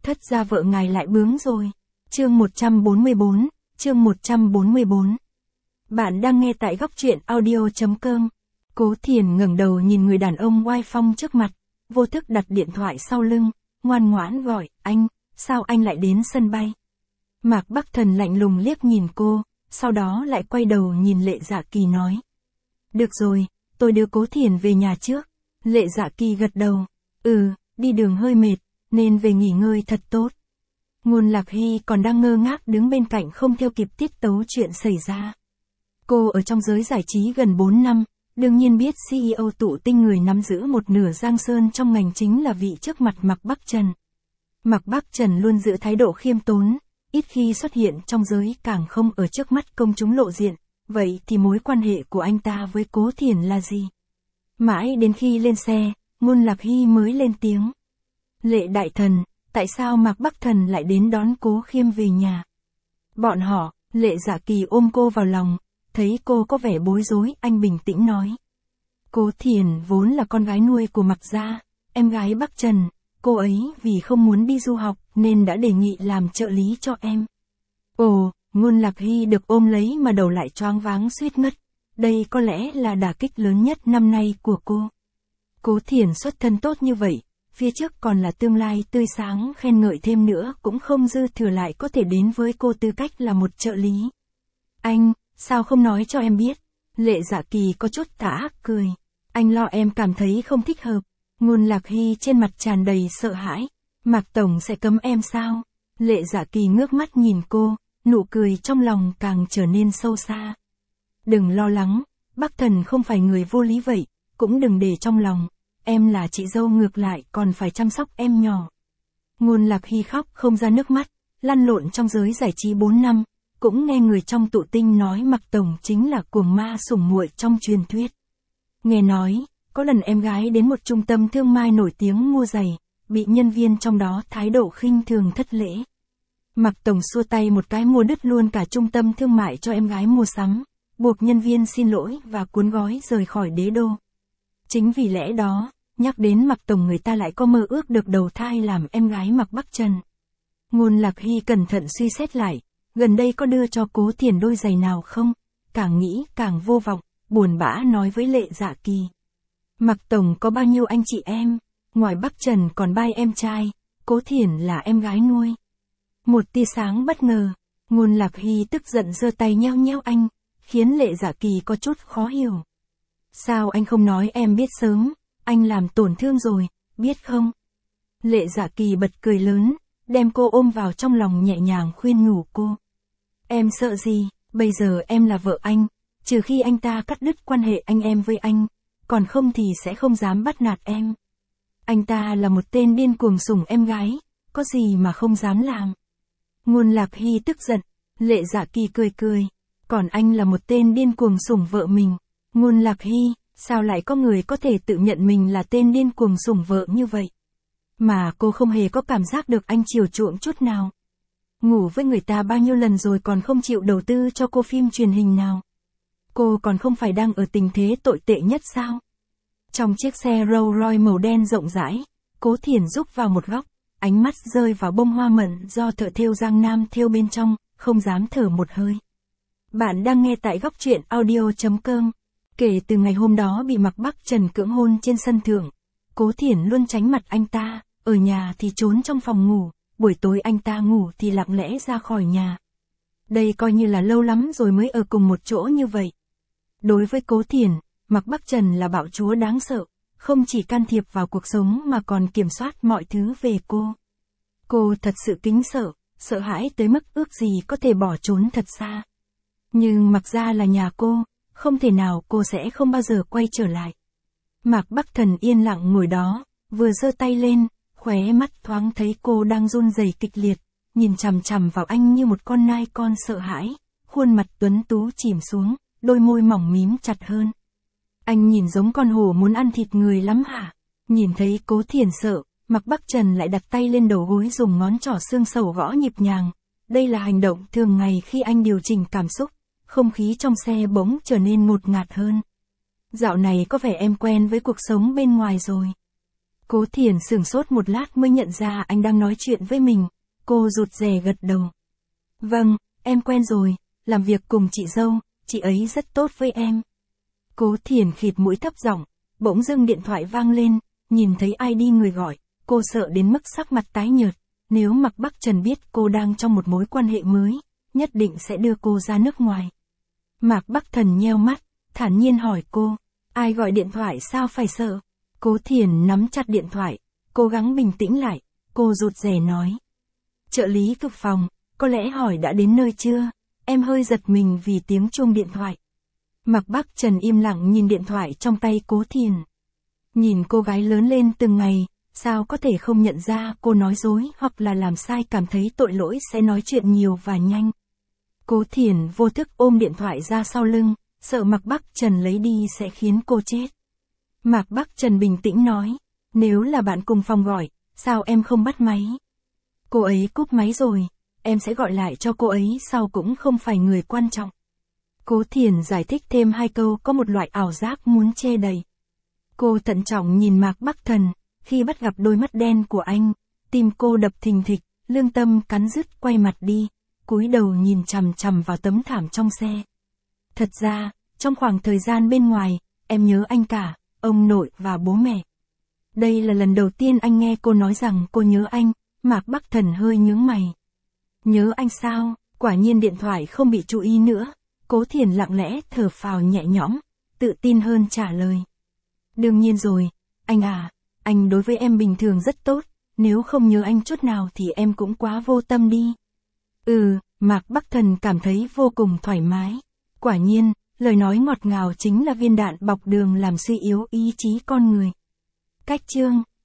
thất gia vợ ngài lại bướng rồi. Chương 144, chương 144. Bạn đang nghe tại góc truyện audio.com. Cố Thiền ngẩng đầu nhìn người đàn ông oai phong trước mặt, vô thức đặt điện thoại sau lưng, ngoan ngoãn gọi, anh, sao anh lại đến sân bay? Mạc Bắc Thần lạnh lùng liếc nhìn cô, sau đó lại quay đầu nhìn Lệ Dạ Kỳ nói. Được rồi, tôi đưa Cố Thiền về nhà trước. Lệ Dạ Kỳ gật đầu, đi đường hơi mệt, nên về nghỉ ngơi thật tốt. Ngôn Lạc Hy còn đang ngơ ngác đứng bên cạnh không theo kịp tiết tấu chuyện xảy ra. Cô ở trong giới giải trí gần 4 năm, đương nhiên biết CEO Tụ Tinh người nắm giữ một nửa giang sơn trong ngành chính là vị trước mặt Mạc Bắc Trần. Mạc Bắc Trần luôn giữ thái độ khiêm tốn, ít khi xuất hiện trong giới, càng không ở trước mắt công chúng lộ diện, vậy thì mối quan hệ của anh ta với Cố Thiền là gì? Mãi đến khi lên xe, Ngôn Lạc Hy mới lên tiếng. Lệ đại thần, tại sao Mạc Bắc Thần lại đến đón Cố Khiêm về nhà? Bọn họ, Lệ Dạ Kỳ ôm cô vào lòng, thấy cô có vẻ bối rối, anh bình tĩnh nói. Cố Thiền vốn là con gái nuôi của Mạc gia, em gái Bắc Trần, cô ấy vì không muốn đi du học nên đã đề nghị làm trợ lý cho em. Ồ, Ngôn Lạc Hy được ôm lấy mà đầu lại choáng váng suýt ngất. Đây có lẽ là đả kích lớn nhất năm nay của cô. Cố Thiền xuất thân tốt như vậy, phía trước còn là tương lai tươi sáng, khen ngợi thêm nữa cũng không dư thừa lại có thể đến với cô tư cách là một trợ lý. Anh, sao không nói cho em biết? Lệ Dạ Kỳ có chút tà ác cười. Anh lo em cảm thấy không thích hợp. Ngôn Lạc Hy trên mặt tràn đầy sợ hãi. Mạc Tổng sẽ cấm em sao? Lệ Dạ Kỳ ngước mắt nhìn cô, nụ cười trong lòng càng trở nên sâu xa. Đừng lo lắng, Bắc Thần không phải người vô lý vậy, cũng đừng để trong lòng. Em là chị dâu ngược lại còn phải chăm sóc em nhỏ. Ngôn Lạc Hy khóc không ra nước mắt, lăn lộn trong giới giải trí 4 năm, cũng nghe người trong Tụ Tinh nói Mạc Tổng chính là cuồng ma sủng muội trong truyền thuyết. Nghe nói, có lần em gái đến một trung tâm thương mại nổi tiếng mua giày, bị nhân viên trong đó thái độ khinh thường thất lễ. Mạc Tổng xua tay một cái mua đứt luôn cả trung tâm thương mại cho em gái mua sắm, buộc nhân viên xin lỗi và cuốn gói rời khỏi đế đô. Chính vì lẽ đó, nhắc đến Mạc Tổng người ta lại có mơ ước được đầu thai làm em gái Mạc Bắc Trần. Ngôn Lạc Hy cẩn thận suy xét lại, gần đây có đưa cho Cố Thiền đôi giày nào không? Càng nghĩ càng vô vọng, buồn bã nói với Lệ Dạ Kỳ. Mạc Tổng có bao nhiêu anh chị em? Ngoài Bắc Trần còn 3 em trai, Cố Thiền là em gái nuôi. Một tia sáng bất ngờ, Ngôn Lạc Hy tức giận giơ tay nheo nheo anh, khiến Lệ Dạ Kỳ có chút khó hiểu. Sao anh không nói em biết sớm, anh làm tổn thương rồi, biết không? Lệ Dạ Kỳ bật cười lớn, đem cô ôm vào trong lòng nhẹ nhàng khuyên nhủ cô. Em sợ gì, bây giờ em là vợ anh, trừ khi anh ta cắt đứt quan hệ anh em với anh, còn không thì sẽ không dám bắt nạt em. Anh ta là một tên điên cuồng sủng em gái, có gì mà không dám làm. Ngôn Lạc Hy tức giận, Lệ Dạ Kỳ cười cười, còn anh là một tên điên cuồng sủng vợ mình. Ngôn Lạc Hy, sao lại có người có thể tự nhận mình là tên điên cuồng sủng vợ như vậy? Mà cô không hề có cảm giác được anh chiều chuộng chút nào. Ngủ với người ta bao nhiêu lần rồi còn không chịu đầu tư cho cô phim truyền hình nào. Cô còn không phải đang ở tình thế tồi tệ nhất sao? Trong chiếc xe Rolls Royce màu đen rộng rãi, Cố Thiền rúc vào một góc, ánh mắt rơi vào bông hoa mận do thợ thêu Giang Nam thêu bên trong, không dám thở một hơi. Bạn đang nghe tại góc truyện audio.com. Kể từ ngày hôm đó bị Mạc Bắc Trần cưỡng hôn trên sân thượng, Cố Thiền luôn tránh mặt anh ta, ở nhà thì trốn trong phòng ngủ, buổi tối anh ta ngủ thì lặng lẽ ra khỏi nhà. Đây coi như là lâu lắm rồi mới ở cùng một chỗ như vậy. Đối với Cố Thiền, Mạc Bắc Trần là bạo chúa đáng sợ, không chỉ can thiệp vào cuộc sống mà còn kiểm soát mọi thứ về cô. Cô thật sự kính sợ, sợ hãi tới mức ước gì có thể bỏ trốn thật xa. Nhưng Mạc gia là nhà cô, không thể nào cô sẽ không bao giờ quay trở lại. Mạc Bắc Thần yên lặng ngồi đó, vừa giơ tay lên, khóe mắt thoáng thấy cô đang run rẩy kịch liệt, nhìn chằm chằm vào anh như một con nai con sợ hãi, khuôn mặt tuấn tú chìm xuống, đôi môi mỏng mím chặt hơn. Anh nhìn giống con hổ muốn ăn thịt người lắm hả? Nhìn thấy Cố Thiền sợ, Mạc Bắc Trần lại đặt tay lên đầu gối dùng ngón trỏ xương sầu gõ nhịp nhàng. Đây là hành động thường ngày khi anh điều chỉnh cảm xúc, không khí trong xe bỗng trở nên ngột ngạt hơn. Dạo này có vẻ em quen với cuộc sống bên ngoài rồi. Cố Thiển sửng sốt một lát mới nhận ra anh đang nói chuyện với mình. Cô rụt rè gật đầu. Vâng, em quen rồi, làm việc cùng chị dâu, chị ấy rất tốt với em. Cố Thiển khịt mũi thấp giọng, bỗng dưng điện thoại vang lên, nhìn thấy ID người gọi, cô sợ đến mức sắc mặt tái nhợt. Nếu Mạc Bắc Trần biết cô đang trong một mối quan hệ mới, nhất định sẽ đưa cô ra nước ngoài. Mạc Bắc Thần nheo mắt, thản nhiên hỏi cô, ai gọi điện thoại sao phải sợ? Cố Thiển nắm chặt điện thoại, cố gắng bình tĩnh lại, cô rụt rè nói. Trợ lý cực phòng, có lẽ hỏi đã đến nơi chưa? Em hơi giật mình vì tiếng chuông điện thoại. Mạc Bắc Trần im lặng nhìn điện thoại trong tay Cố Thiển. Nhìn cô gái lớn lên từng ngày, sao có thể không nhận ra cô nói dối hoặc là làm sai, cảm thấy tội lỗi sẽ nói chuyện nhiều và nhanh. Cố Thiển vô thức ôm điện thoại ra sau lưng, sợ Mạc Bắc Trần lấy đi sẽ khiến cô chết. Mạc Bắc Trần bình tĩnh nói, nếu là bạn cùng phòng gọi, sao em không bắt máy? Cô ấy cúp máy rồi, em sẽ gọi lại cho cô ấy sau, cũng không phải người quan trọng. Cố Thiển giải thích thêm 2 câu, có một loại ảo giác muốn che đậy. Cô thận trọng nhìn Mạc Bắc Thần, khi bắt gặp đôi mắt đen của anh, tim cô đập thình thịch, lương tâm cắn rứt, quay mặt đi, cúi đầu nhìn chằm chằm vào tấm thảm trong xe. Thật ra, trong khoảng thời gian bên ngoài, em nhớ anh cả, ông nội và bố mẹ. Đây là lần đầu tiên anh nghe cô nói rằng cô nhớ anh. Mạc Bắc Thần hơi nhướng mày. Nhớ anh sao? Quả nhiên điện thoại không bị chú ý nữa. Cố Thiển lặng lẽ thở phào nhẹ nhõm, tự tin hơn trả lời. Đương nhiên rồi, anh à, anh đối với em bình thường rất tốt, nếu không nhớ anh chút nào thì em cũng quá vô tâm đi. Mạc Bắc Thần cảm thấy vô cùng thoải mái. Quả nhiên, lời nói ngọt ngào chính là viên đạn bọc đường làm suy yếu ý chí con người. Cách chương